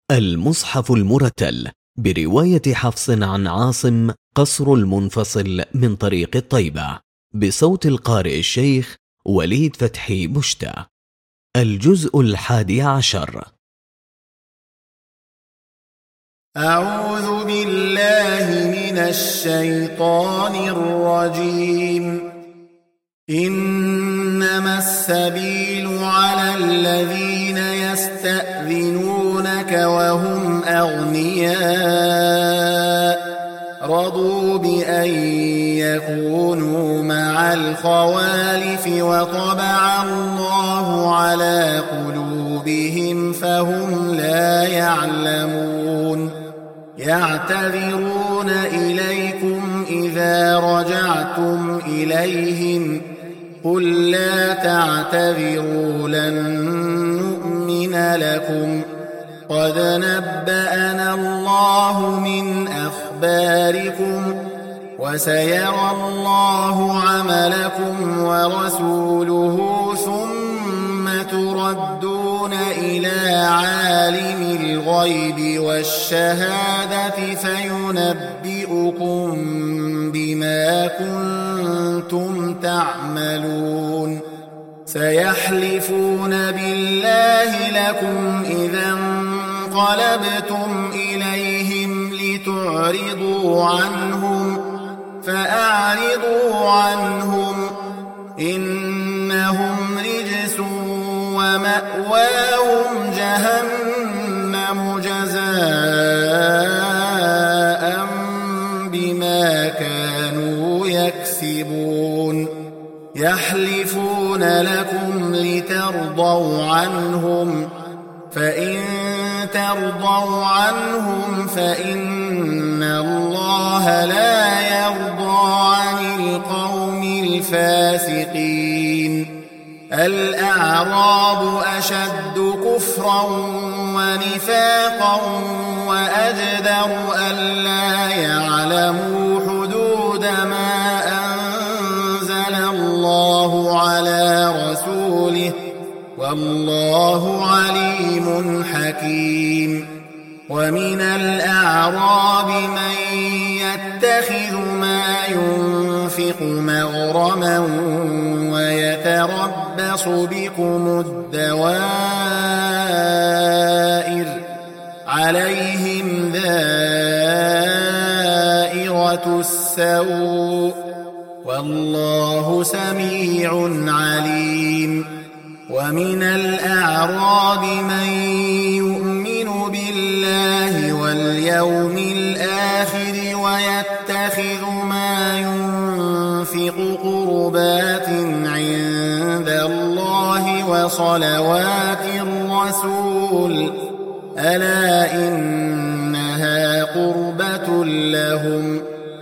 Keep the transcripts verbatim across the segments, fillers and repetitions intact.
المصحف المرتل برواية حفص عن عاصم قصر المنفصل من طريق الطيبة بصوت القارئ الشيخ وليد فتحي بشتى. الجزء الحادي عشر. أعوذ بالله من الشيطان الرجيم. إنما السبيل على الذين يستأذنونك وهم أغنياء رضوا بأن يكونوا مع الخوالف وطبع الله على قلوبهم فهم لا يعلمون. يعتذرون إليكم إذا رجعتم إليهم قل لا تعتذروا لن نؤمن لكم قد نبأنا الله من أخباركم وسيرى الله عملكم ورسوله ثم تردون إلى عالم الغيب والشهادة فينبئكم بما كنتم تعملون. سيحلفون بالله لكم إذا انقلبتم إليهم لتعرضوا عنهم فأعرضوا عنهم إنهم رجس ومأواهم جهنم جزاء بما كانوا يكسبون. يحلفون لكم لترضوا عنهم فإن ترضوا عنهم فإن الله لا يرضى عن القوم الفاسقين. الأعراب أشد كفرا ونفاقا وأجدر ألا يعلموا حدود ما أنزل الله على رسوله والله عليم حكيم. ومن الأعراب من يتخذ ما ينفق مغرما ويتربص بكم الدوائر عليهم دائرة السوء والله سميع عليم. ومن الأعراب من يؤمن بالله واليوم الآخر ويتخذ ما ينفق قربات عند الله وصلوات الرسول ألا إنها قربة لهم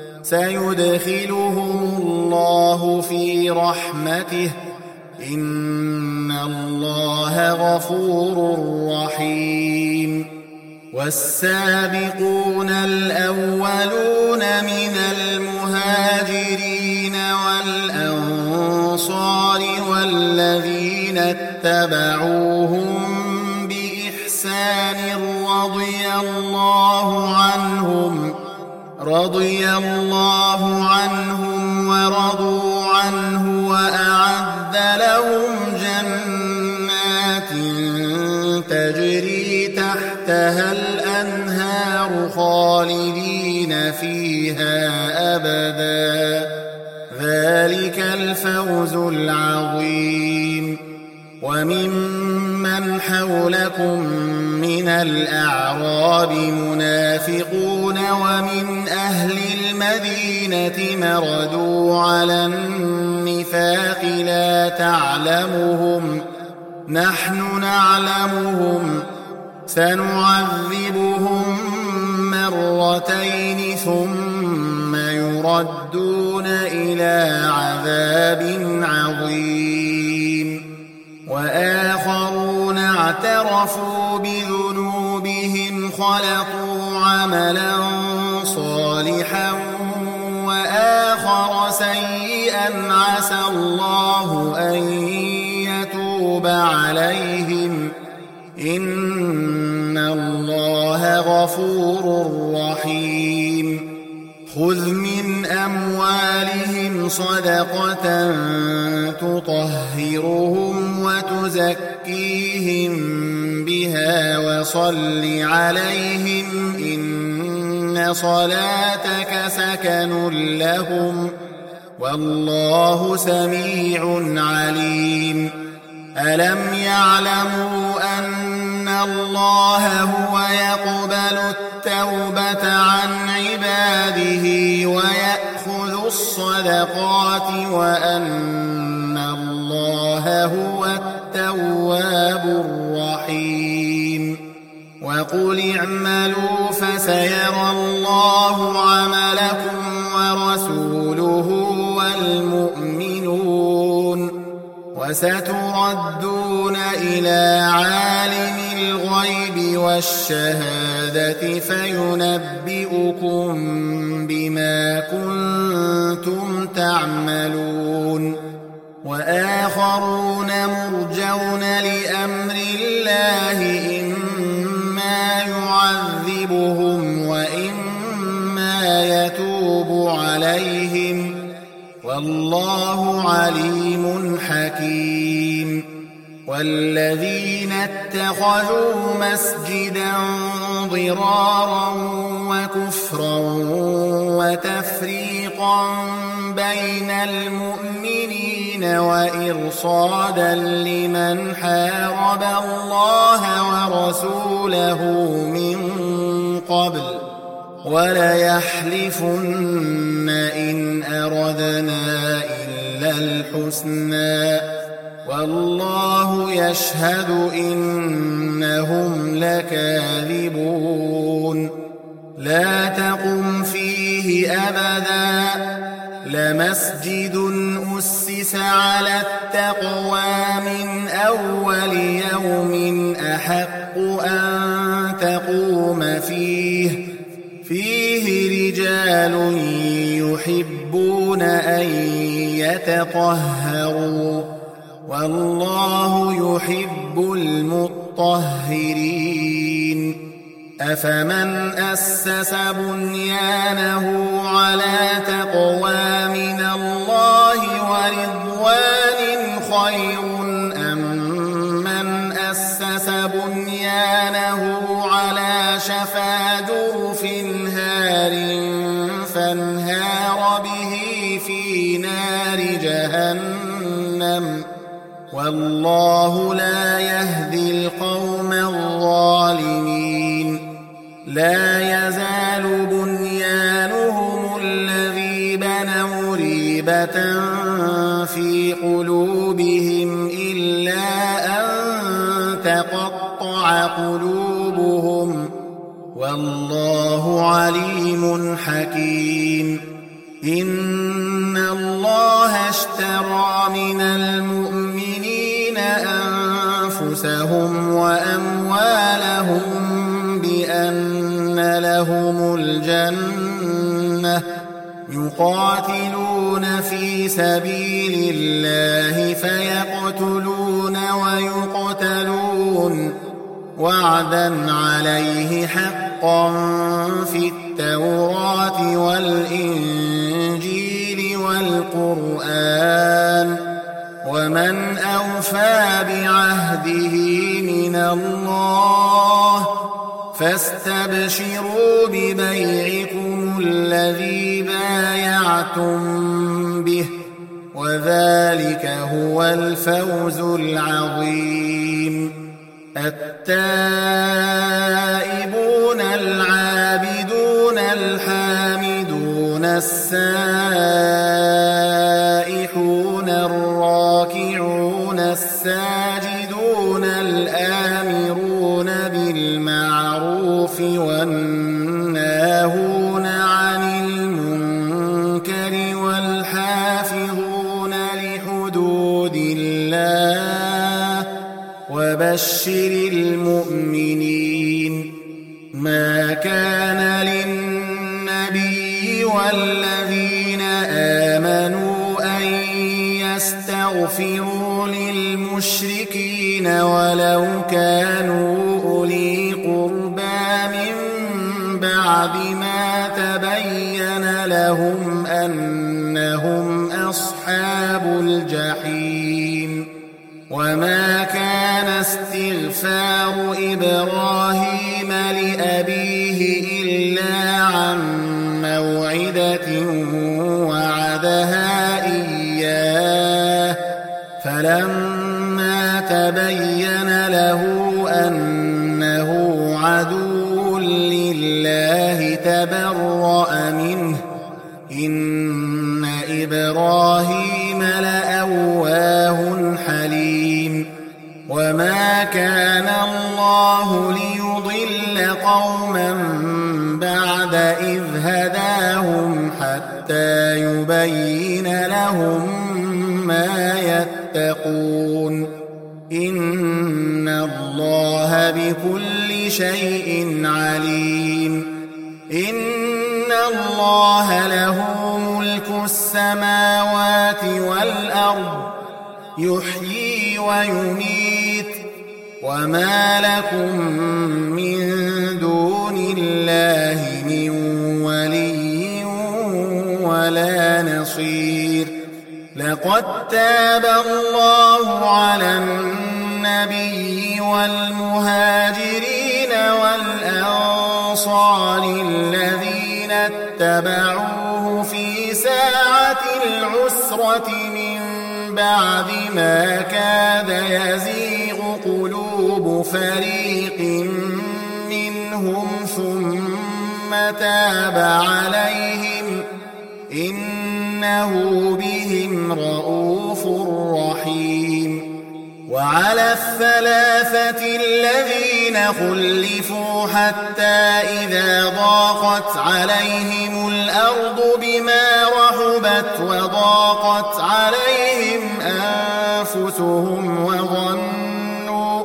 سيدخلهم الله في رحمته إن الله غفور رحيم. والسابقون الأولون من المهاجرين والأنصار والذين اتبعوهم بإحسان رضي الله عنهم رضي الله عنهم ورضوا عنه وأعد لهم جنات تجري تحتها الأنهار خالدين فيها أبدا ذلك الفوز العظيم. وممن حولكم من الأعراب منافقون ومن أهل المدينة مردوا على النفاق لا تعلمهم نحن نعلمهم سنعذبهم مرتين ثم يردون إلى عذاب عظيم. وآخرون اعترفوا بذنوبهم خلطوا عملا صالحا وآخر سيئا عسى الله أن يتوب عليهم إن الله غفور رحيم خذ من أموالهم صدقة تطهرهم وتزكيهم بها وصل عليهم إن صلاتك سكن لهم والله سميع عليم ألم يعلموا أن الله هو يقبل التوبة عن عباده ويأخذ الصدقات وأن الله هو التواب الرحيم وقل اعملوا فسيرى الله عملكم ورسوله والمؤمنون وستردون إلى عالم الغيب والشهادة فينبئكم بما كنتم تعملون وآخرون مرجون لأمر الله إما يعذبهم وإما يتوب عليهم والله عليم حكيم والذين اتخذوا مسجدا ضرارا وكفرا وتفريقا بين المؤمنين وإرصادا لمن حارب الله ورسوله من قبل وليحلفن إن أردنا إلا الحسنى والله يشهد إنهم لكاذبون لا تقم فيه أبدا لمسجد أسس على التقوى من أول يوم أحق أن تقوم فيه فيه رجال يحبون أن يتطهروا والله يحب المطهرين أفمن أسس بنيانه على تقوى من الله ورضوان خير أم من أسس بنيانه على شفا جرف هار فانهار به في نار جهنم والله لا يهدي القوم الظالمين لا يزال بنيانهم الذي بنوا ريبة في قلوبهم إلا أن تقطع قلوبهم والله عليم حكيم إن الله اشترى من المؤمنين أنفسهم وأموالهم بأن لهم الجنة يقاتلون في سبيل الله فيقتلون ويقتلون وعدا عليه حقا في التوراة والإنجيل والقرآن ومن أوفى بعهده من الله فاستبشروا ببيعكم الذي بايعتم به وذلك هو الفوز العظيم التائبون العابدون الحامدون السائحون الراكعون الساجدون الآمرون بالمعروف والناهون عن المنكر والحافظون لحدود الله وبشر المؤمنين ما كان للنبي والذين آمنوا أن يستغفروا للمشركين ولو كانوا أولي قربى من بعد ما تبين لهم أنهم أصحاب الجحيم. وما كان استغفار إبراهيم لأبيه إلا عن موعدة وعدها إياه فلما تبين له أنه عدو لله تبرأ منه إن إبراهيم لأواه حليم. وما كان الله ليضل قوما بعد إذ هداهم حتى يبين لهم ما يتقون إن الله بكل شيء عليم. إن الله له ملك السماوات والأرض يحيي ويميت وما لكم من دون الله من ولي ولا نصير. لقد تاب الله على النبي والمهاجرين والأنصار الذين اتبعوه في ساعة العسرة من بعد ما كاد يزيغ قلوب فريق منهم ثم تاب عليهم إنه بهم رءوف رحيم. وعلى الثلاثة الذين خلفوا حتى إذا ضاقت عليهم الأرض بما رحبت وضاقت عليهم أنفسهم وظنوا,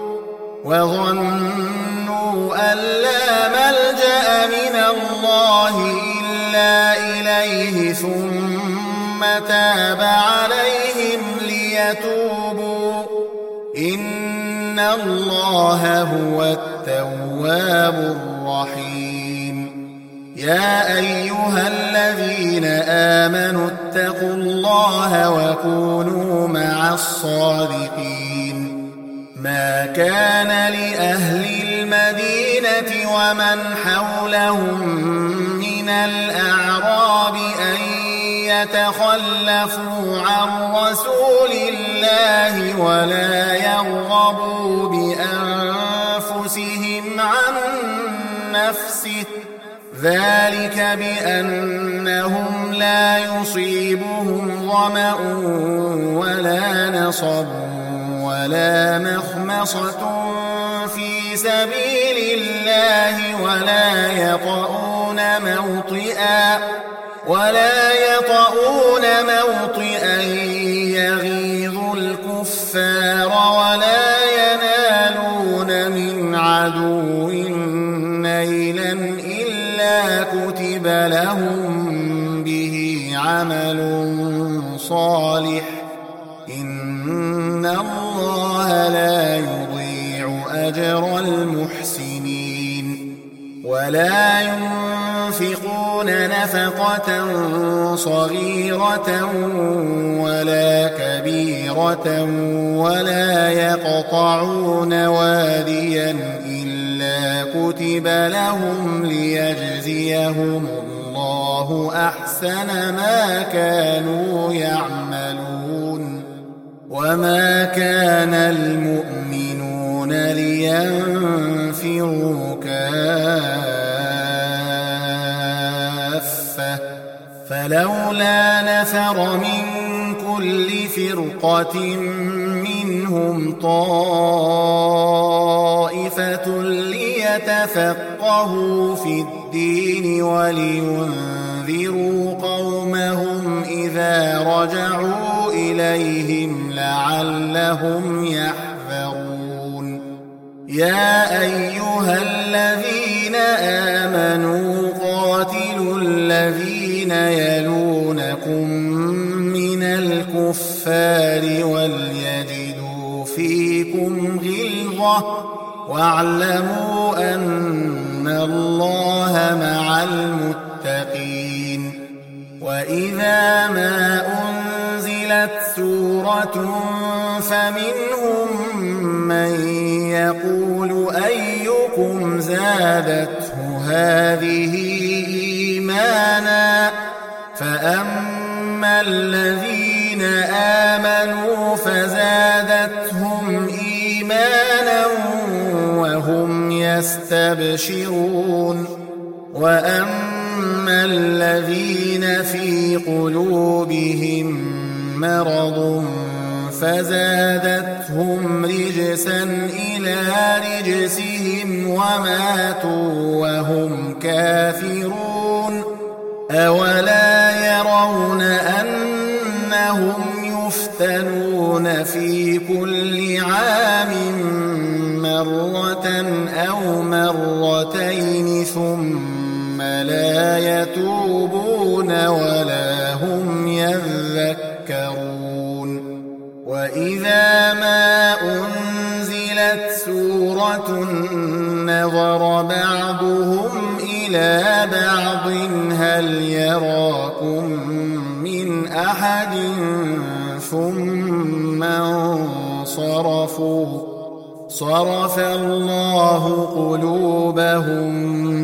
وظنوا أن لا ملجأ من الله إلا إليه ثم تاب عليهم ليتوبوا إن الله هو التواب الرحيم. يا أيها الذين آمنوا اتقوا الله وكونوا مع الصادقين. ما كان لأهل المدينة ومن حولهم من الأعراب أن يتخلفوا عن رسول الله ولا يرغبوا بأنفسهم عن نفسه ذلك بأنهم لا يصيبهم ظمأ ولا نصب ولا مخمصة في سبيل الله ولا يطؤون موطئا ولا يطؤون موطئا يغيظ الكفار ولا ينالون من عدو نيلا إلا كتب لهم به عمل صالح إن الله لا يضيع أجر المحسنين. ولا ينفقون نفقة صغيرة ولا كبيرة ولا يقطعون واديا إلا كتب لهم ليجزيهم الله أحسن ما كانوا يعملون. وما كان المؤمنون لينفروا كافة فلولا نفر من كل فرقة منهم طائفة ليتفقهوا في الدين ولينذروا قومهم إذا رجعوا إليهم لعلهم يحذرون. يا أيها الذين آمنوا قاتلوا الذين يلونكم من الكفار وليجدوا فيكم غلظة واعلموا أن الله مع المتقين وإذا ما أنزلت سورة فمنهم من يقول أيكم زادته هذه إيمانا فأما الذين آمنوا فزادتهم إيمانا وهم يستبشرون وأما الذين في قلوبهم مرض فزادتهم رجسا إلى رجسهم وماتوا وهم كافرون أولا يرون أنهم يفتنون في كل عام مرة أو مرتين ثم لا يتوبون ولا هم يذكرون وإذا ما أنزلت سورة نظر بعضهم إلى بعض هل يراكم من أحد ثم انصرفوا صرف الله قلوبهم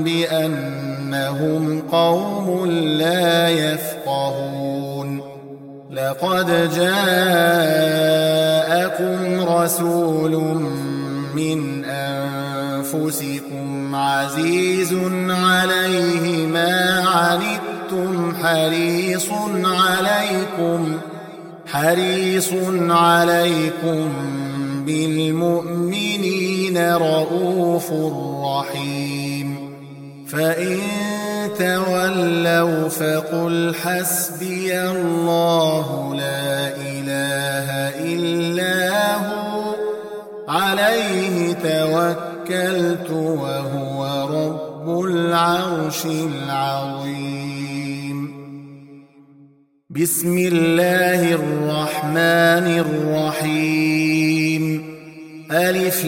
بأنهم قوم لا يفقهون لقد جاءكم رسول من أنفسكم عزيز عليه ما عنتم حريص عليكم حريص عليكم بالمؤمنين رؤوف رحيم فإن تولوا فقل حسبي الله لا إله إلا هو عليه توكلت وهو رب العرش العظيم بسم الله الرحمن الرحيم ألف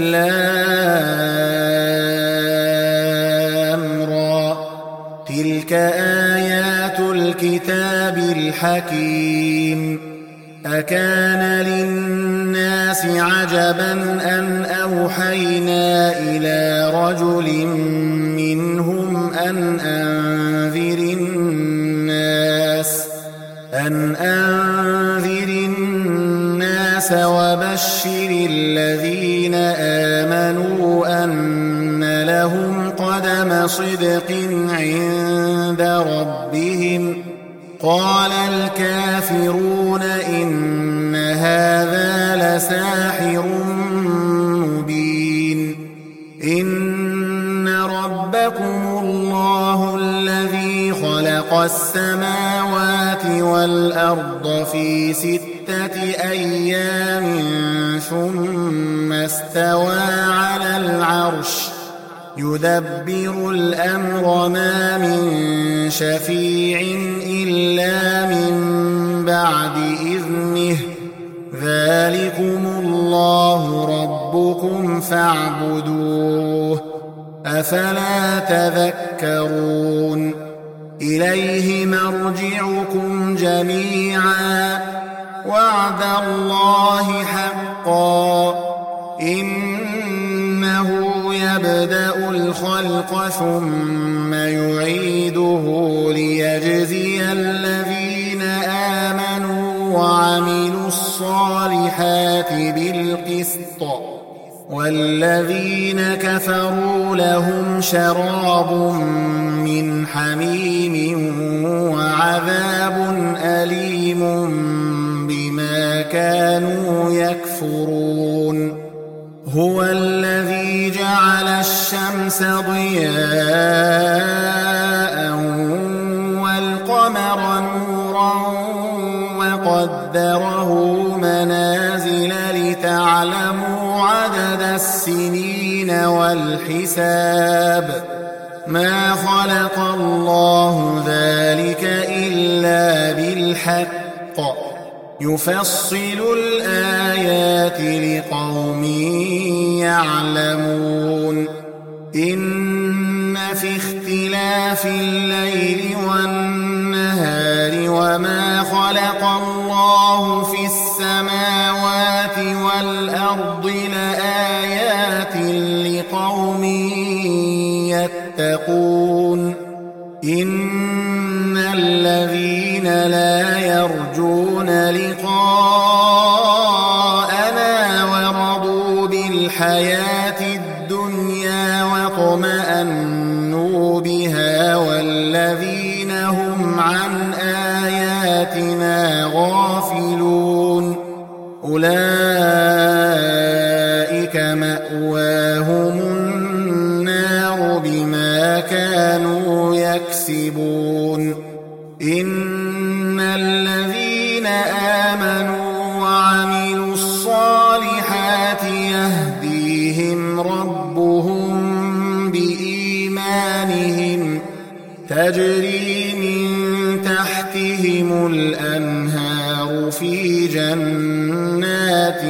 لام را تلك آيات الكتاب الحكيم أكان للناس عجبا أن أوحينا إلى رجل منهم أن أنذر الناس أن أنذر الناس وبشر الذين آمنوا أن لهم قدم صدق عند ربهم قال الكافرون إن هذا لساحر مبين إن ربكم الله الذي خلق السماوات والأرض في ستة أيام ثم استوى على العرش يدبر الأمر ما من شفيع إلا من بعد إذنه ذلكم الله ربكم فاعبدوه أفلا تذكرون إليه مرجعكم جميعا وعد الله حقا إنه يبدأ الخلق ثم يعيده ليجزي الذين آمنوا وعملوا الصالحات بالقسط والذين كفروا لهم شراب من حميم وعذاب أليم بما كانوا يكفرون هو الذي جعل الشمس ضياء والقمر نورا وقدره منازل لتعلموا عدد السنين والحساب ما خلق الله ذلك إلا بالحق يفصل الآيات لقوم يعلمون إن في اختلاف الليل والنهار وما خلق الله في السماوات والأرض لآيات لقوم يتقون إن الذين لا يرجون لقاءنا ورضوا بالحياة الدنيا واطمأنوا بها والذين هم عن آياتنا غافلون أولئك مأواهم النار بما كانوا يكسبون إن الذين آمنوا وعملوا الصالحات يهديهم ربهم بإيمانهم تجري من تحتهم الأنهار في جنات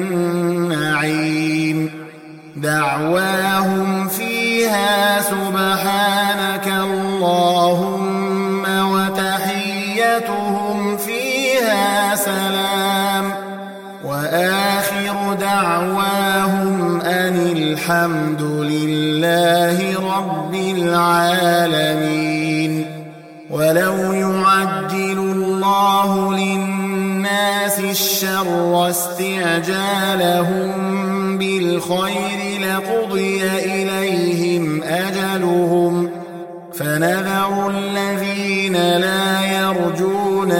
النعيم دعواهم فيها سبحانك اللهم وتحيتهم فيها سلام وآخر دعواهم أن الحمد لله رب العالمين ولو يعجل الله للناس الشر استعجالهم بالخير لقضي إليهم أجلهم فنذر الذين لا يرجون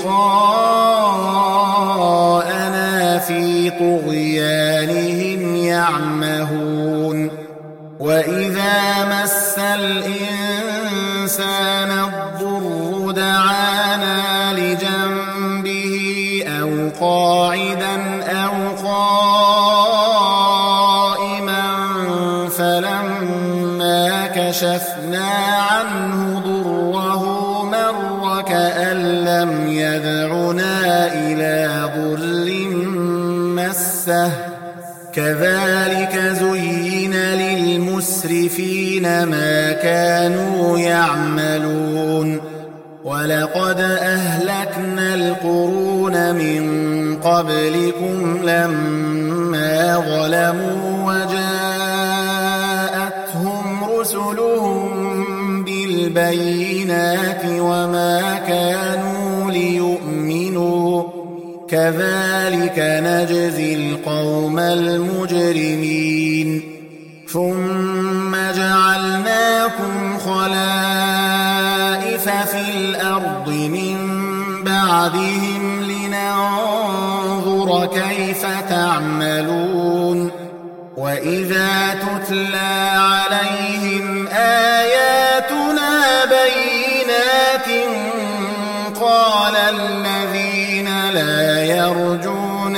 لقاءنا في طغيانهم يعمهون وإذا مس الإنسان الضر دعانا لجنبه أو قاعدا أو قائما فلما كشفنا عنه ضره مر كأن لم يدعنا إلى ضر مسه كذلك زين للمسرفين ما كانوا يعملون ولقد أهلكنا القرون من قبلكم لما ظلموا وجاءتهم رسلهم بالبينات وما كانوا ليؤمنوا كذلك نجزي القوم المجرمين ثم جعلناكم خلائف في الأرض من بعدهم لننظر كيف تعملون وإذا تتلى عليهم آياتنا بينات قال الذين لا يرجون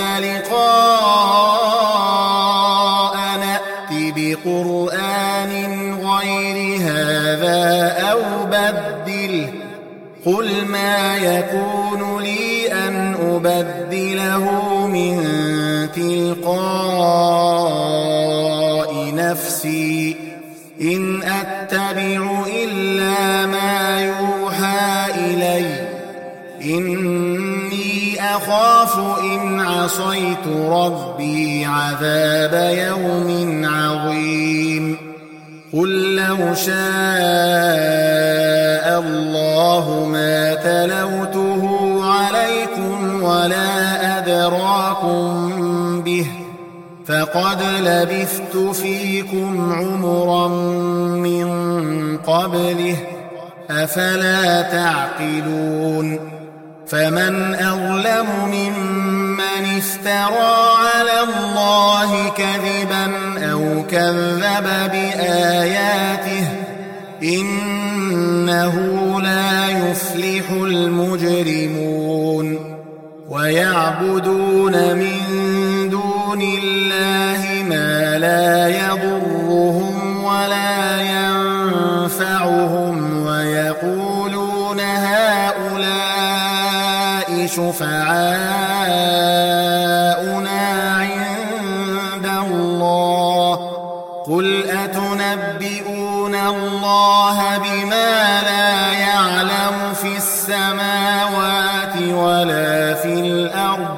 لقاء نأت بقرآن غير هذا أو بدله قل ما يكون لي أن أبدله من تلقاء نفسي إن أتبع إلا ما يوحى إلي إني أخاف إن عصيت ربي عذاب يوم عظيم قل لو شاء الله ما تلوته عليكم ولا أدراكم به فقد لبثت فيكم عمرا من قبله أفلا تعقلون فمن أظلم ممن افترى على الله كذبا أو كذب بآياته إنه لا يفلح المجرمون ويعبدون من دون الله ما لا يضرهم ولا ينفعهم ويقولون هؤلاء شفعاؤنا عند الله قل أتنبئون الله الله بما لا يعلم في السماوات ولا في الأرض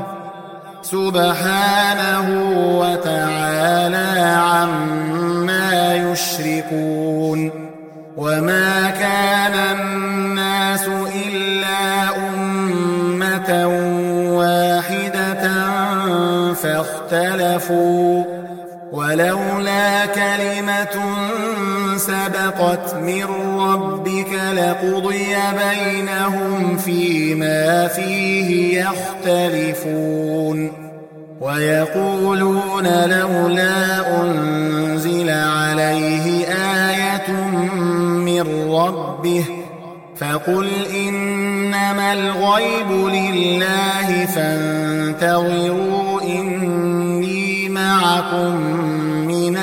سبحانه وتعالى عما يشركون وما كان الناس إلا أمة واحدة فاختلفوا ولولا كلمة سبقت من ربك لقضي بينهم فيما فيه يختلفون ويقولون لولا أنزل عليه آية من ربه فقل إنما الغيب لله فانتظروا إني معكم من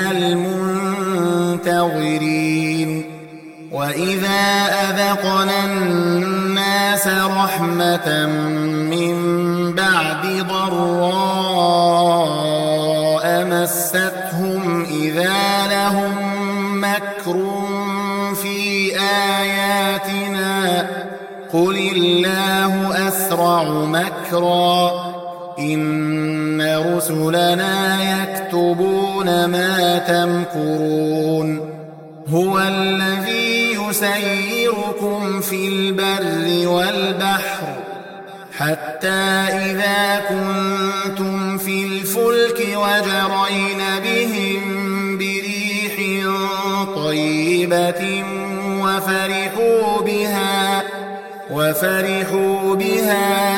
المنتظرين وإذا أذقنا الناس رحمة من بعد ضراء مستهم إذا لهم مكر في آياتنا قل الله أسرع مكرا إن رسلنا يكتبون ما تمكرون هو الذي يسيركم في البر والبحر حتى إذا كنتم في الفلك وجرين بهم بريح طيبة وفرحوا بها وفرحوا بها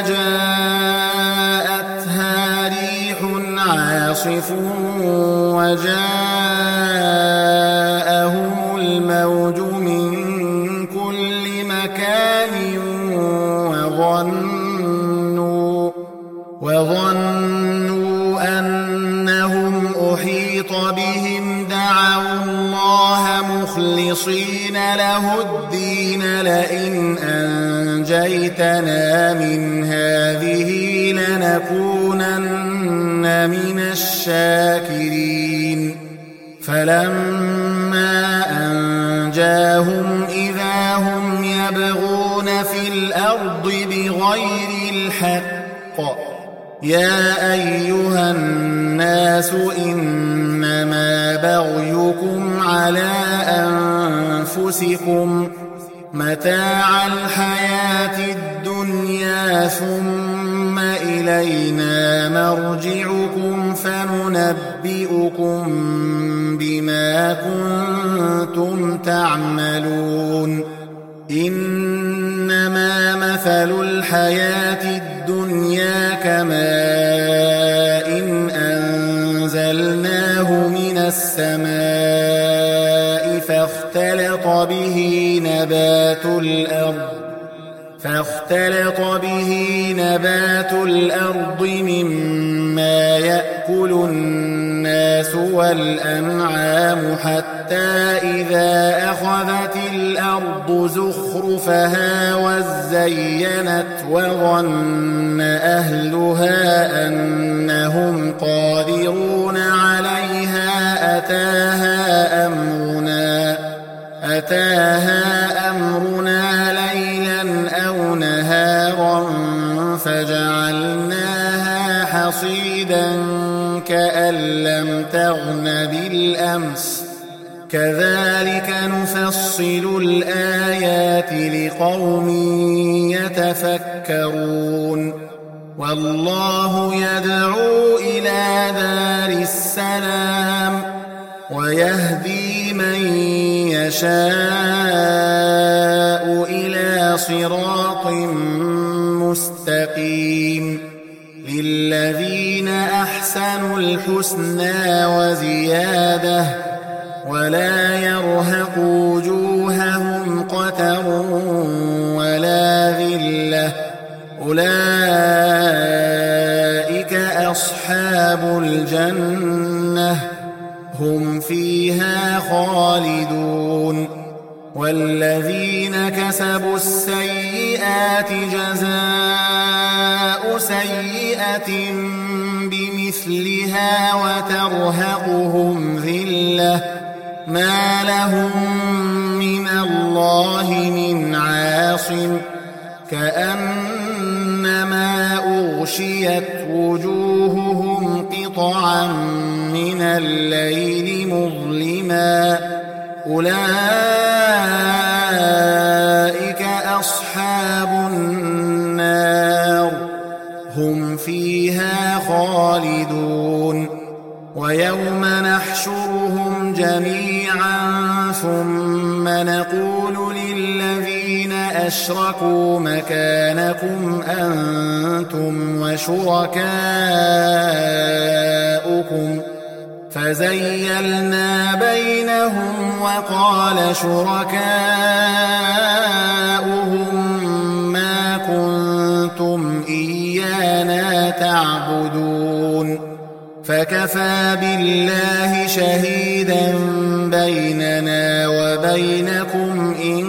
جاءتها ريح عاصف وجاءهم الموج من كل مكان وظنوا وظنوا أنهم أحيط بهم دعوا الله مخلصين له الدين لئن أنجيتنا من هذه لنكونن من الشاكرين فلما أنجاهم إذا هم يبغون في الأرض بغير الحق يا أيها الناس إنما بغيكم على أنفسكم متاع الحياة الدنيا ثم إلينا مرجعكم فننبئكم بما كنتم تعملون إنما مثل الحياة الدنيا كماء إن أنزلناه من السماء فاختلط به نبات الأرض فاختلط به نبات الأرض مما يأكل الناس والأنعام حتى إذا أخذت الأرض زخرفها وزينت وظن أهلها أنهم قادرون عليها أتاها أمرنا أتاها أمرنا ليلا أو نهارا فجعلناها حصيدا كأن لم تغن بالأمس كذلك نفصل الآيات لقوم يتفكرون والله يدعو إلى دار السلام ويهدي من يشاء إلى صراط مستقيم للذين أحسنوا الحسنى وزيادة ولا يرهق وجوههم قتر ولا ذلة أولئك أصحاب الجنة هم فيها خالدون والذين كسبوا السيئات جزاء سيئة بمثلها وترهقهم ذلة ما لهم من عاصم كأنما أغشيت وجوههم قطعا من الليل مظلما أولئك أصحاب النار هم فيها خالدون ويوم نحشرهم جميعا ثم نقول للذين أشركوا مكانكم أنتم وشركاؤكم فزيلنا بينهم وقال شركاؤهم ما كنتم إيانا تعبدون فكفى بالله شهيدا بيننا وبينكم إن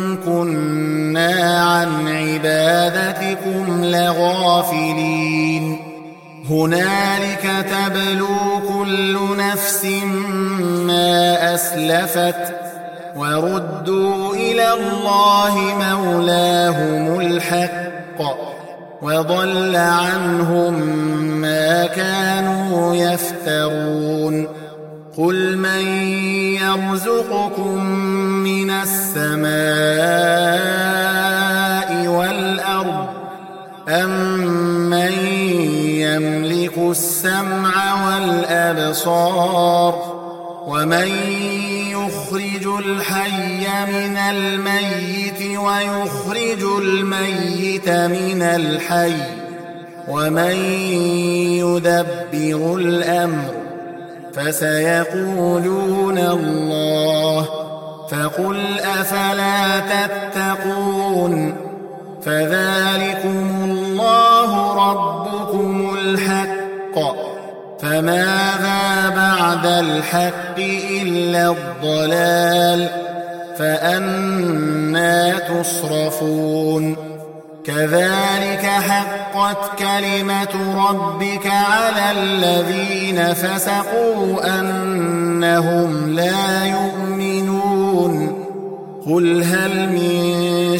كنا عن عبادتكم لغافلين هنالك تبلو كل نفس ما أسلفت وردوا إلى الله مولاهم الحق وضل عنهم ما كانوا يفترون قل من يرزقكم من السماء والأرض أمن يملك السمع والأبصار ومن يخرج الحي من الميت ويخرج الميت من الحي ومن يدبر الأمر فسيقولون الله فقل أفلا تتقون فذلكم الله ربكم الحق فماذا بعد الحق إلا الضلال فأنى تصرفون كذلك حقت كلمة ربك على الذين فسقوا أنهم لا يؤمنون قل هل من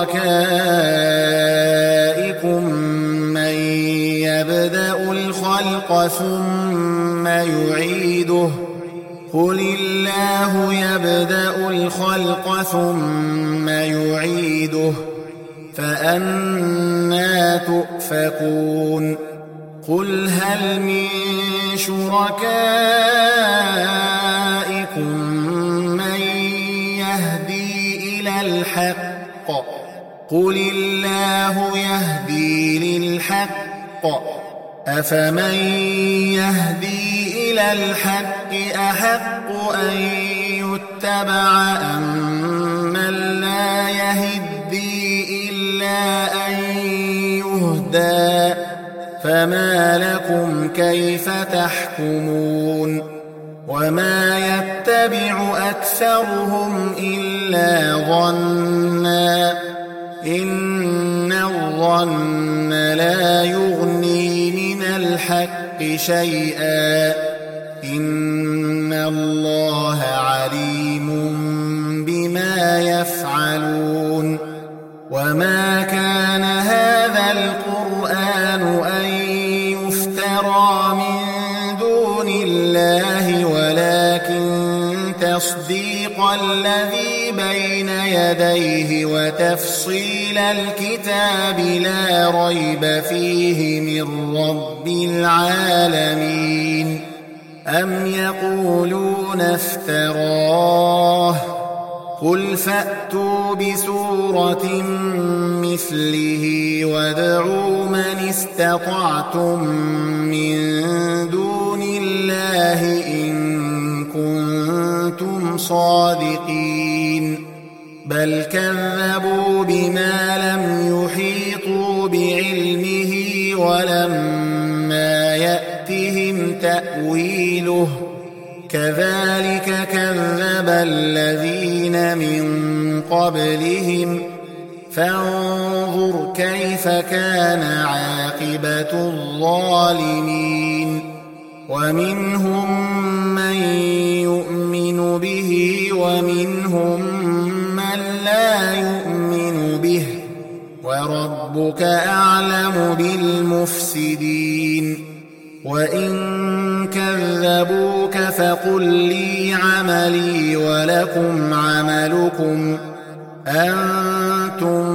شركائكم من يبدأ الخلق ثم يعيده قل الله يبدأ الخلق ثم يعيده فأنى تؤفكون قل هل من شركائكم من يهدي إلى الحق قل الله يهدي للحق أفمن يهدي إلى الحق أحق أن يتبع أمن لا يهدي إلا أن يهدى فما لكم كيف تحكمون وما يتبع أكثرهم إلا ظنا إن الظن لا يغني من الحق شيئا إن الله عليم بما يفعلون وما كان هذا القرآن أن يفترى من دون الله ولكن تصديق الذي بين يديه وتفصيل الكتاب لا ريب فيه من رب العالمين أم يقولون افتراه قل فأتوا بسورة مثله وادعوا من استطعتم من دون الله إن كنتم صادقين بل كذبوا بما لم يحيطوا بعلمه ولما يأتهم تأويله كذلك كذب الذين من قبلهم فانظر كيف كان عاقبة الظالمين ومنهم من يؤمن به ومنهم من لا يؤمن به وربك أعلم بالمفسدين وإن كذبوك فقل لي عملي ولكم عملكم أنتم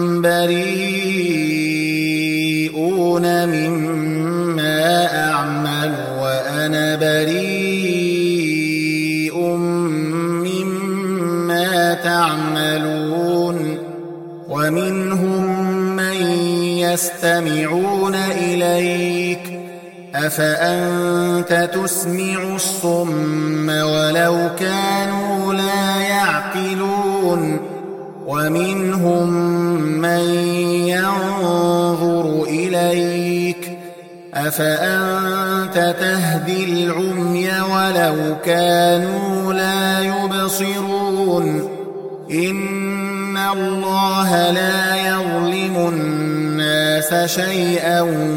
بريئون مما أعمل وأنا بريء مما تعملون ومنهم من يستمعون إليك أفأنت تسمع الصم ولو كانوا لا يعقلون ومنهم من ينظر إليك أفأنت تهدي العمي ولو كانوا لا يبصرون إن الله لا يظلم الناس شيئا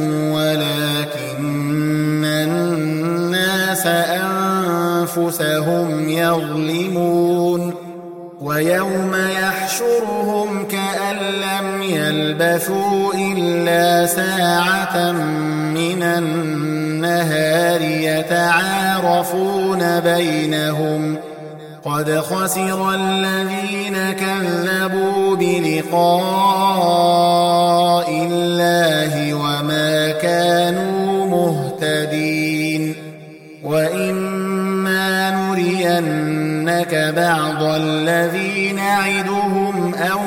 ولكن الناس أنفسهم يظلمون ويوم يحشرهم كأن لم يلبثوا إلا ساعة من النهار يتعارفون بينهم قد خسر الذين كذبوا بلقاء الله وما كانوا مهتدين وإما نرينك بعض الذي نعدهم أو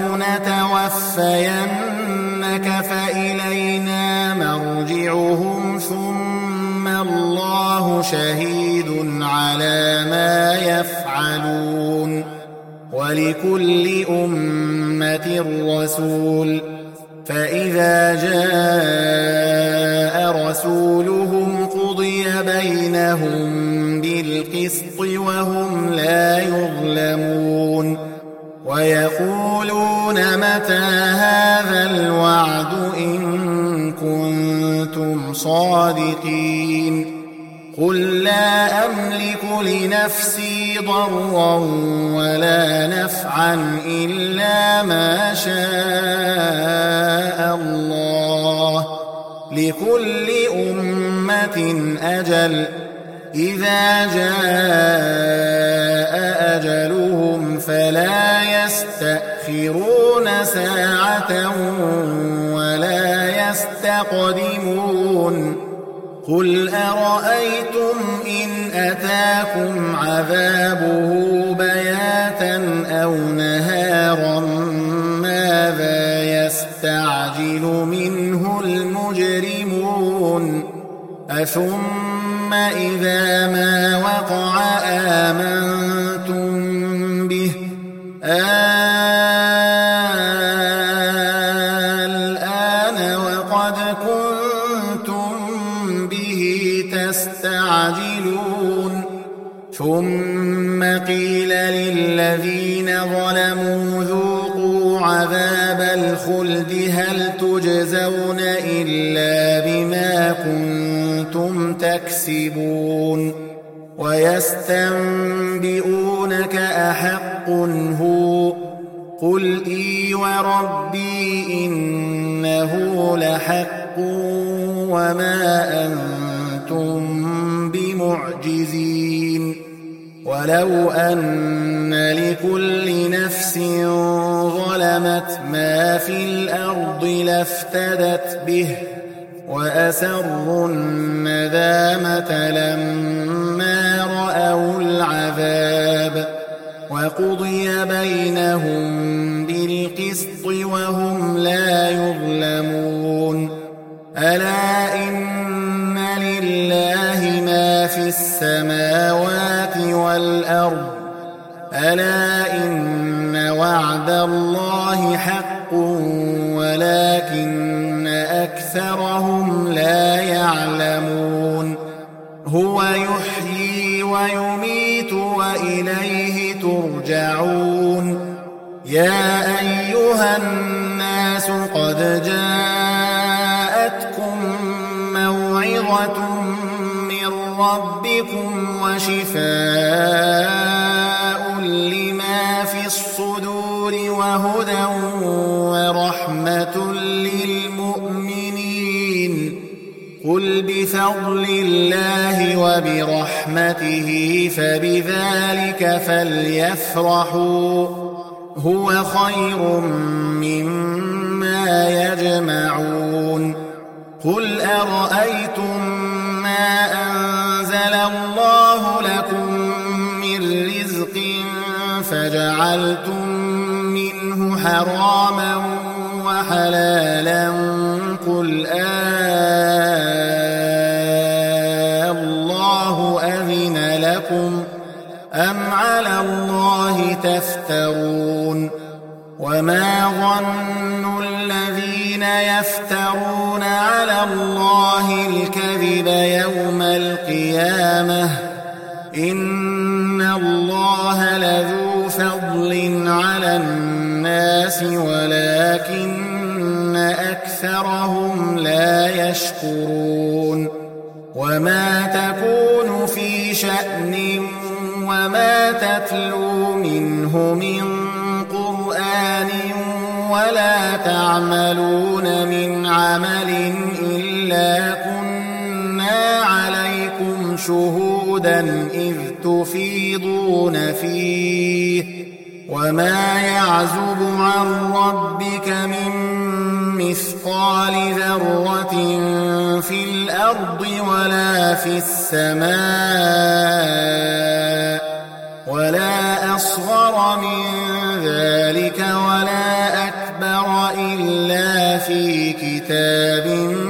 نتوفينك فإلينا مرجعهم ثم الله شهيد على ما يفعلون ولكل أمة رسول فإذا جاء رسولهم قضي بينهم بالقسط وهم لا يظلمون ويقولون متى هذا الوعد إن كنتم صادقين قل لا أملك لنفسي ضرا ولا نفعا إلا ما شاء الله لكل أمة أجل إذا جاء أجلهم فلا يستأخرون ساعة ولا يستقدمون قل أرأيتم إن أتاكم عذابه بياتا أو نهارا ماذا يستعجل منه المجرمون أثم إذا ما وقع آمنتم به الآن وقد كنتم به تستعجلون ثم قيل للذين ظلموا ذوقوا عذاب الخلد هل تجزون إلا بما كنتم تكسبون ويستنبئونك أحق هو قل إي وربي إنه لحق وما أنتم بمعجزين ولو أن لكل نفس ظلمت ما في الأرض لافتدت به وأسروا الندامة لما رأوا العذاب وقضي بينهم بالقسط وهم لا يظلمون ألا إن لله ما في السماوات والأرض ألا إن وعد الله حق ولكن أكثرهم لا يعلمون هو يحيي ويميت وإليه ترجعون يا أيها الناس قد جاءتكم موعظة من ربكم وشفاء لما في الصدور الصدور وهدى ورحمة للمؤمنين. قل بفضل الله وبرحمته فبذلك فليفرحوا هو خير مما يجمعون. قل أرأيتم ما أنزل الله لكم من رزق فجعلتم منه حراما وحلالا قل آه الله أذن لكم أم على الله تفترون. وما ظن الذين يفترون على الله الكذب يوم القيامة إن الله لذو فضل على الناس ولكن أكثرهم لا يشكرون. وما تكون في شأن وما تتلو منه من قرآن ولا تعملون من عمل إلا كنا عليكم شهودا إذ تفيضون فيه. وما يعزب عن ربك من مثقال ذرة في الأرض ولا في السماء ولا أصغر من ذلك ولا أكبر إلا في كتاب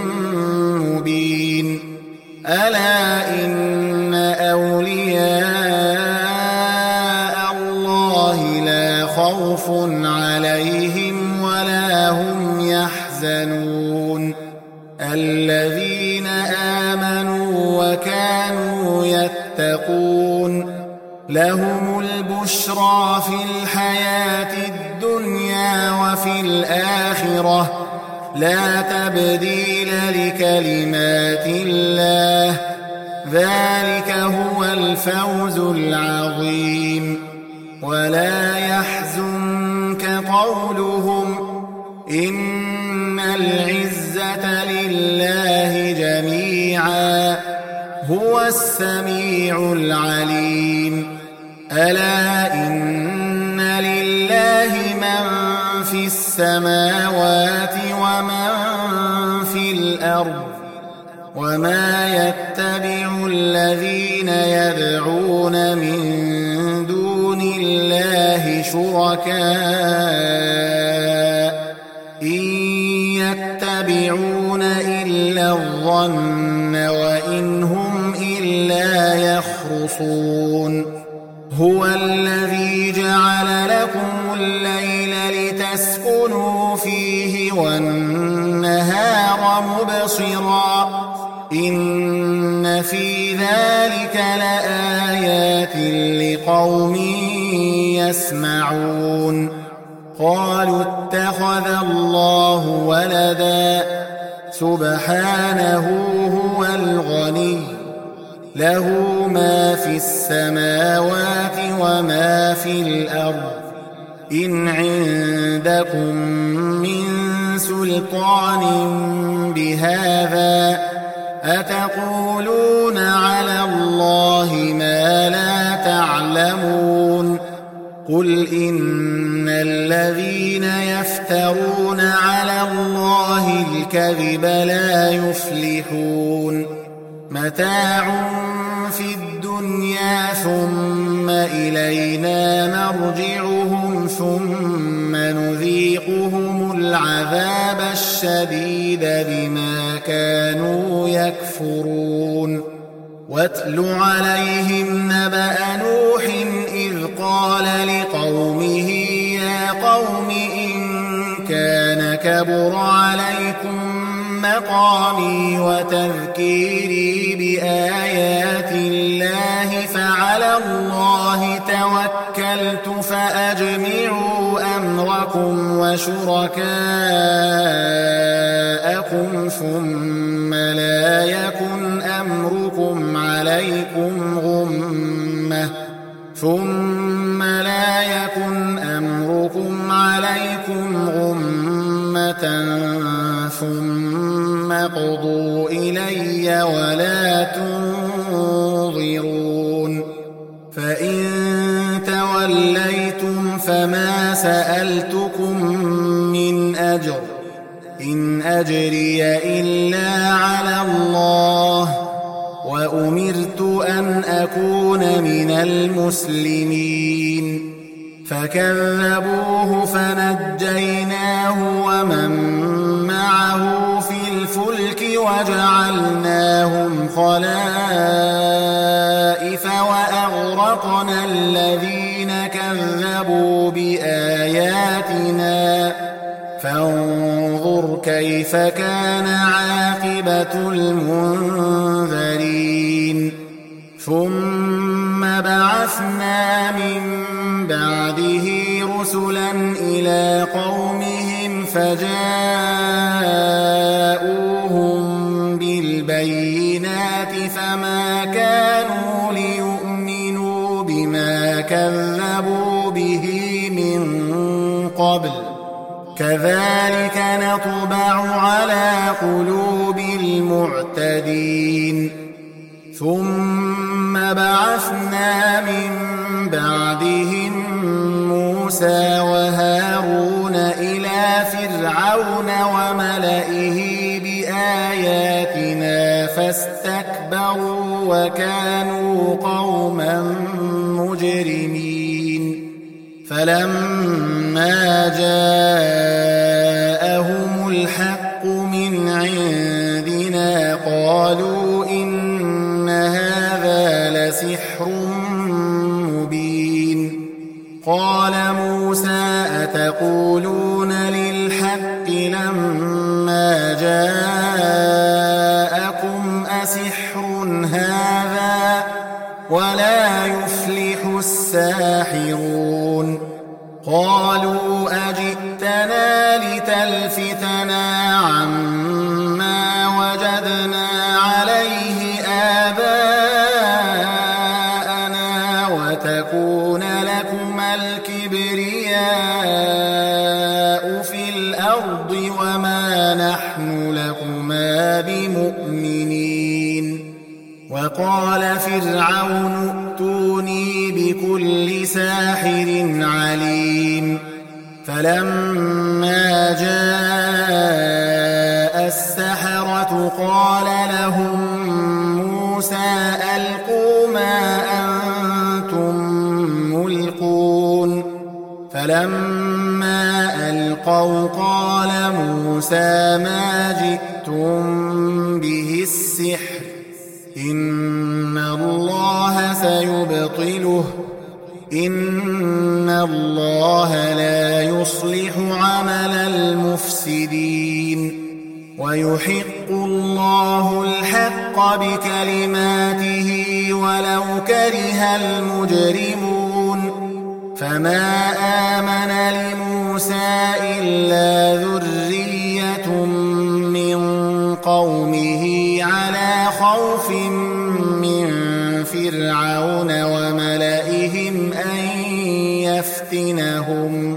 مبين. ألا إن أولياء الله لا خوف عليهم ولا هم يحزنون الذين آمنوا وكانوا يتقون لهم البشرى في الحياة الدنيا وفي الآخرة لا تبديل لكلمات الله ذلك هو الفوز العظيم. ولا يحزنك قولهم إن العزة لله جميعا هو السميع العليم. ألا إن لله من في السماوات ومن في الأرض وما يتبع الذين يدعون من دون الله شركاء إن يتبعون إلا الظن وإن هم إلا يخرصون. هو الذي جعل لكم الليل لتسكنوا فيه والنهار مبصرا إن في ذلك لآيات لقوم يسمعون. قالوا اتخذ الله ولدا سبحانه هو الغني له ما في السماوات وما في الأرض إن عندكم من سلطان بهذا أتقولون على الله ما لا تعلمون. قل إن الذين يفترون على الله الكذب لا يفلحون. متاع في الدنيا ثم إلينا مرجعهم ثم نذيقهم العذاب الشديد بما كانوا يكفرون. واتل عليهم نبأ نوح إذ قال لقومه يا قوم إن كان كبر عليكم مقامي وتذكيري بآيات الله فعلى الله توكلت فأجمعوا أمركم وشركاءكم ثم لا يكن أمركم عليكم غمة ثم لا يكن أمركم سألتكم عليكم غمة ثم اقضوا إلي ولا تنظرون فإن توليتم فما سألتكم من أجر إن أجري إلا على الله وأمرت أن أكون من المسلمين فكذبوه فنجيناه ومن معه في الفلك وجعلناهم خلائف وأغرقنا الذين كذبوا بآياتنا فانظر كيف كان عاقبة المنذرين ثم بعثنا من بعده رسلا إلى قومهم فجاءوهم بالبينات فما كانوا ليؤمنوا بما كذبوا به من قبل كذلك نطبع على قلوب المعتدين ثم بعثنا من بعدهم موسى وهارون إلى فرعون وملئه بآياتنا فاستكبروا وكانوا قوما مجرمين فلما جاءهم الحق من عندنا قالوا إن هذا لسحر مبين قال موسى أتقولون للحق لما جاءكم أسحر هذا ولا يفلح الساحرون قالوا أجئتنا لتلفتنا عما وجدنا عليه آباءنا وتكون لكما الكبرياء في الأرض وما نحن لكما بمؤمنين وقال فرعون ائتوني بكل ساحر عليم فلما جاء السحرة قال لهم موسى ألقوا ما أنتم ملقون فلما ألقوا قال موسى ما جئتم به السحر إن الله سيبطله إن الله لا يصلح عمل المفسدين ويحق الله الحق بكلماته ولو كره المجرمون فما آمن لموسى إلا ذرية من قومه على خوف من فرعون وملئهم أن يفتنهم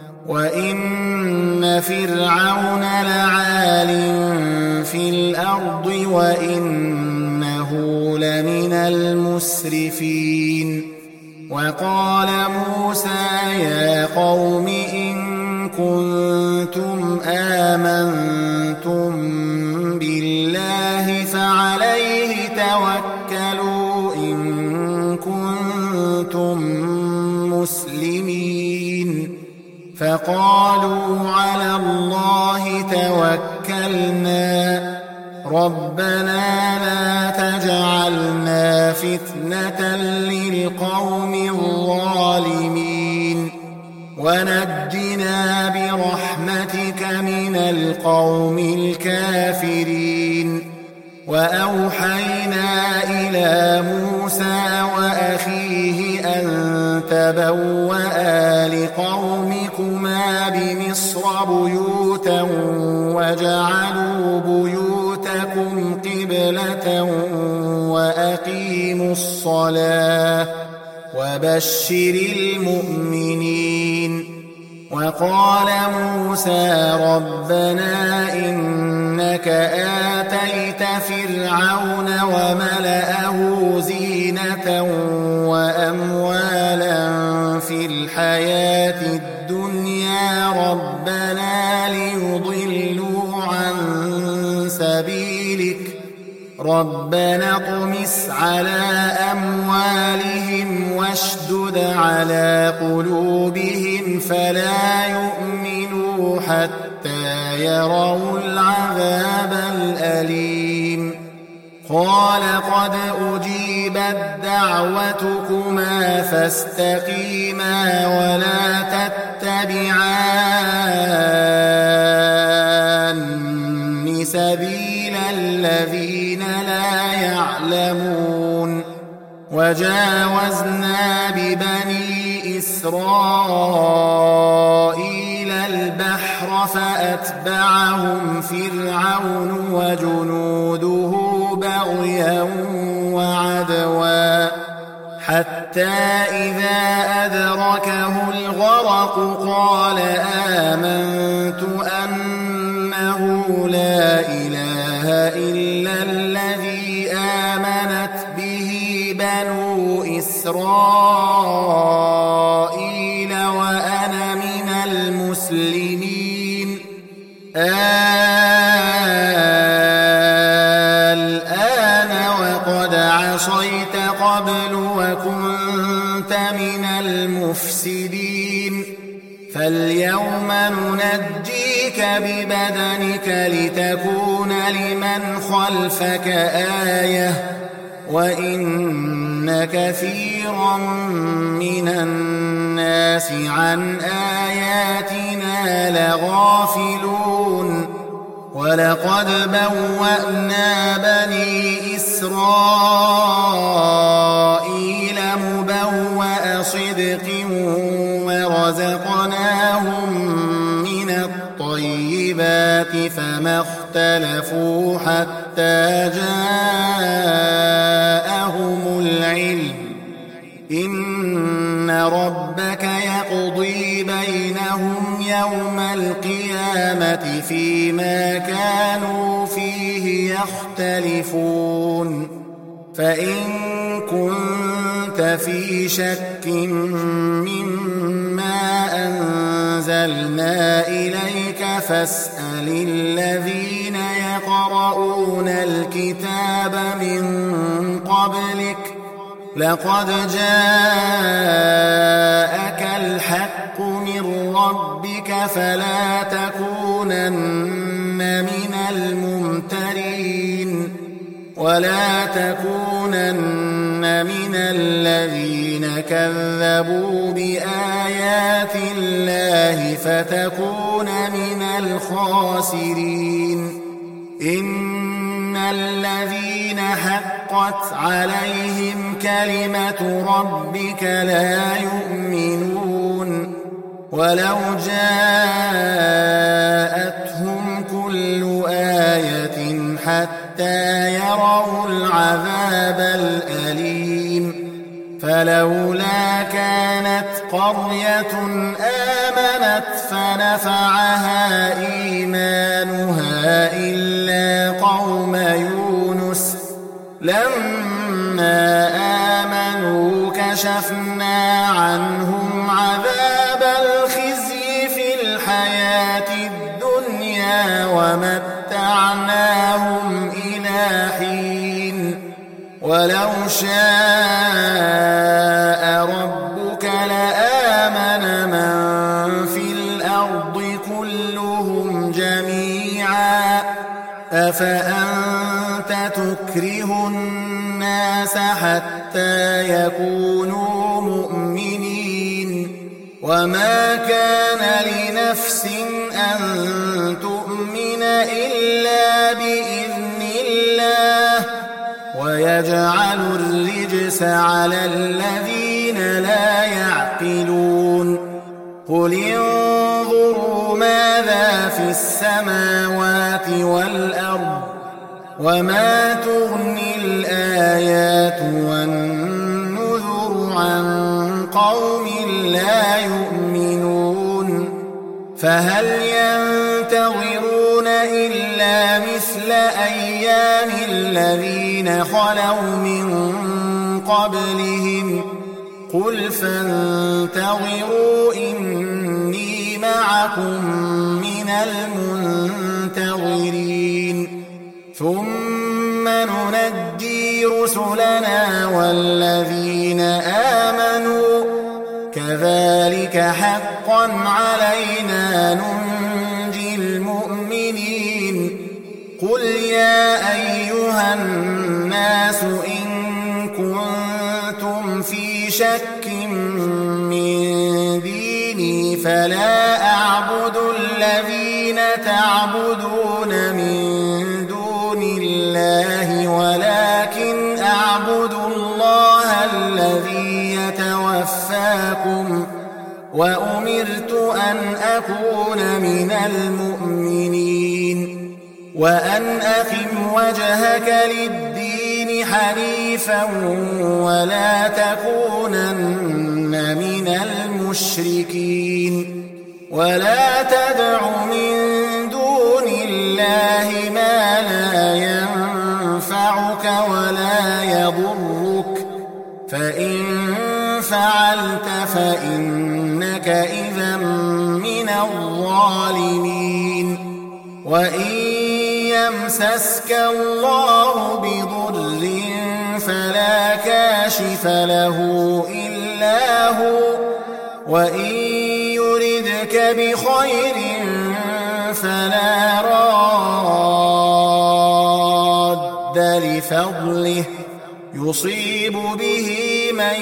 وإن فرعون لعال في الأرض وإنه لمن المسرفين وقال موسى يا قوم إن كنتم آمنتم بالله فعليه توكلوا إن كنتم مسلمين فقالوا على الله توكلنا ربنا لا تجعلنا فتنة للقوم الظالمين ونجنا برحمتك من القوم الكافرين وأوحينا إلى موسى وأخيه أن تبوأ لقومكما بمصر بيوتا وجعلوا بيوتكم قبلة وأقيموا الصلاة وبشر المؤمنين وقال موسى ربنا إنك آتيت فرعون وملأه زينة وأموالا في الحياة الدنيا ربنا ليضلوا عن سبيلك ربنا اطمس على أموالهم واشدد على قلوبهم فلا يؤمنوا حتى يروا العذاب الأليم قال قد أجيبت دعوتكما فاستقيما ولا تتبعان سبيل الذين لا يعلمون وجاوزنا ببني إسرائيل البحر فأتبعهم فرعون وجنوده بغيا وعدوا حتى إذا أدركه الغرق قال آمنت أنه لا إله إلا الذي آمنت به بنو إسرائيل وأنا من المسلمين الآن وقد عصيت قبل وكنت من المفسدين فاليوم ننجيك ببدنك لتكون لمن خلفك آية وإن كثيرا من الناس عن آياتنا لغافلون ولقد بوأنا بني إسرائيل مبوأ صدق ورزقناهم من الطيبات فما اختلفوا حتى جاءهم العلم إن ربك يقضي بينهم يوم القيامة فيما كانوا فيه يختلفون فإن كنت في شك مما أنزلنا إليك فاسأل الذين يقرؤون الكتاب من قبلك لقد جاءك الحق من ربك فلا تكونن من الممترين ولا تكونن من الذين كذبوا بآيات الله فتكون من الخاسرين إن الذين حقت عليهم كلمة ربك لا يؤمنون ولو جاءتهم كل آية حتى يروا العذاب الأليم فلولا كانت قرية آمنت فنفعها إيمانها إلا قوم يونس لما آمنوا كشفنا عنهم عذاب الخزي في الحياة الدنيا ومتعناهم إلى حين ولو شاء ربك لآمن من في الأرض كلهم جميعا أفأنت تكره الناس حتى يكونوا مؤمنين وما كان لنفس أن تؤمن إلا بإذن الله ويجعل الرجس على الذين لا يعقلون قل انظروا ماذا في السماوات والأرض وما تغني الآيات والنذر عن قوم لا يؤمنون فهل ينتظرون إلا مثل أيام الذين خلوا من قبلهم قل فانتظروا إني معكم من المنتظرين ثم ننجي رسلنا والذين آمنوا كذلك حقا علينا ننجي المؤمنين قل يا أيها الناس إن كنتم في شك من ديني فلا أعبد الذين تعبدون من دون الله ولكن أعبد الله الذي يتوفاكم وأمرت أن أكون من المؤمنين وأن أقم وجهك للدين حنيفا ولا تكونن من المشركين ولا تدع من دون الله ما لا ينفعك ولا يضرك فإن فعلت فإنك إذا من الظالمين وإن يمسسك الله بضر فلا كاشف له إلا هو وإن يردك بخير فلا راد لفضله يصيب به من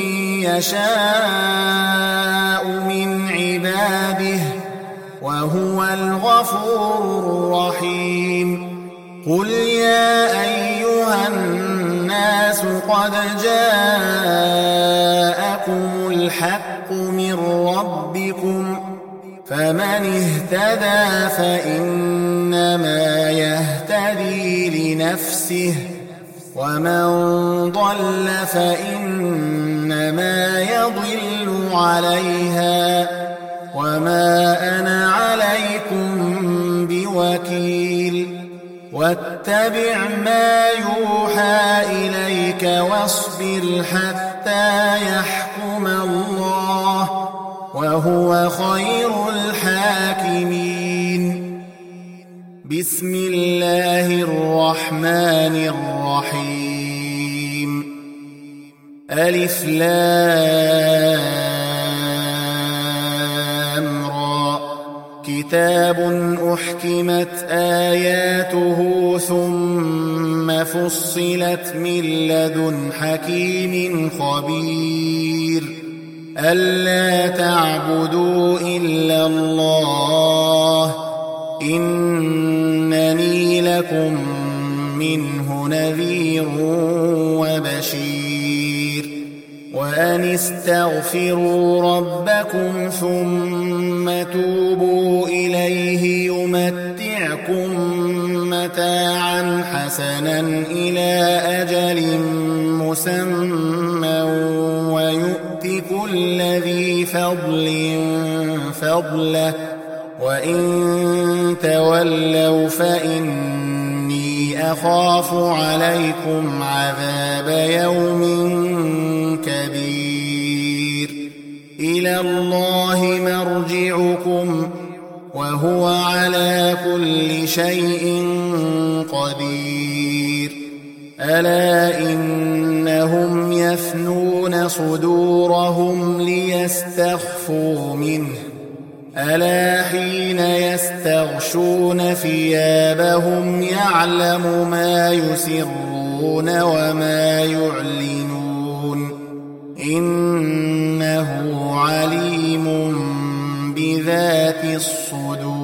يشاء من عباده وهو الغفور الرحيم قل يا أيها الناس قد جاءكم الحق من ربكم فمن اهتدى فإنما يهتدي لنفسه ومن ضل فإنما يضل عليها وما أنا عليكم بوكيل واتبع ما يوحى إليك واصبر حتى يحكم الله وهو خير الحاكمين بسم الله الرحمن الرحيم ألف لام را كتاب أحكمت آياته ثم فصلت من لدن حكيم خبير ألا تعبدوا إلا الله إنني لكم منه نذير وبشير وأن استغفروا ربكم ثم توبوا إليه يمتعكم متاعا حسنا إلى أجل مسمى ويؤت كل ذي فضل فضله وإن تولوا فإني أخاف عليكم عذاب يوم كبير إلى الله مرجعكم وهو على كل شيء قدير ألا إنهم يثنون صدورهم ليستخفوا منه ألا حين يستغشون ثيابهم يعلم ما يسرون وما يعلنون إنه عليم بذات الصدور